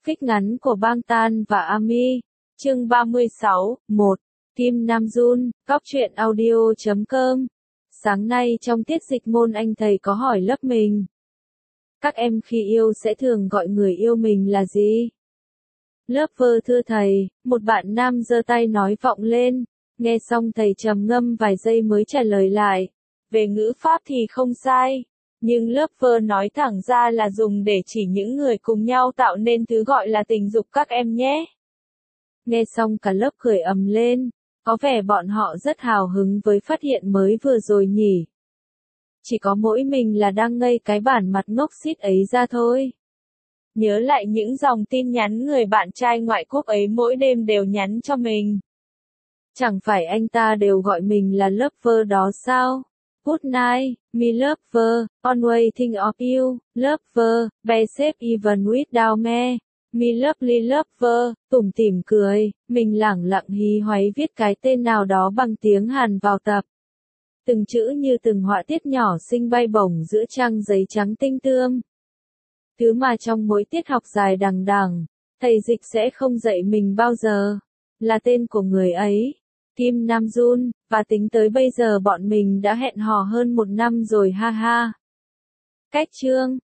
Fic ngắn của Bang Tan và Ami. Chương 36, 1. Kim Nam Jun, Cóc truyện audio.com. Sáng nay trong tiết dịch môn anh thầy có hỏi lớp mình. Các em khi yêu sẽ thường gọi người yêu mình là gì? Lớp vơ thưa thầy, một bạn nam giơ tay nói vọng lên. Nghe xong thầy trầm ngâm vài giây mới trả lời lại. Về ngữ pháp thì không sai. Nhưng lớp vơ nói thẳng ra là dùng để chỉ những người cùng nhau tạo nên thứ gọi là tình dục các em nhé. Nghe xong cả lớp cười ầm lên, có vẻ bọn họ rất hào hứng với phát hiện mới vừa rồi nhỉ. Chỉ có mỗi mình là đang ngây cái bản mặt ngốc xít ấy ra thôi. Nhớ lại những dòng tin nhắn người bạn trai ngoại quốc ấy mỗi đêm đều nhắn cho mình. Chẳng phải anh ta đều gọi mình là lover đó sao? Good night, me lover, always think of you, lover, be safe even without me, me lovely lover, tủm tỉm cười, mình lẳng lặng hí hoáy viết cái tên nào đó bằng tiếng Hàn vào tập. Từng chữ như từng họa tiết nhỏ xinh bay bổng giữa trang giấy trắng tinh tươm. Thứ mà trong mỗi tiết học dài đằng đẵng, thầy dịch sẽ không dạy mình bao giờ, là tên của người ấy. Kim Nam Jun, và tính tới bây giờ bọn mình đã hẹn hò hơn 1 năm rồi ha ha. Cách chương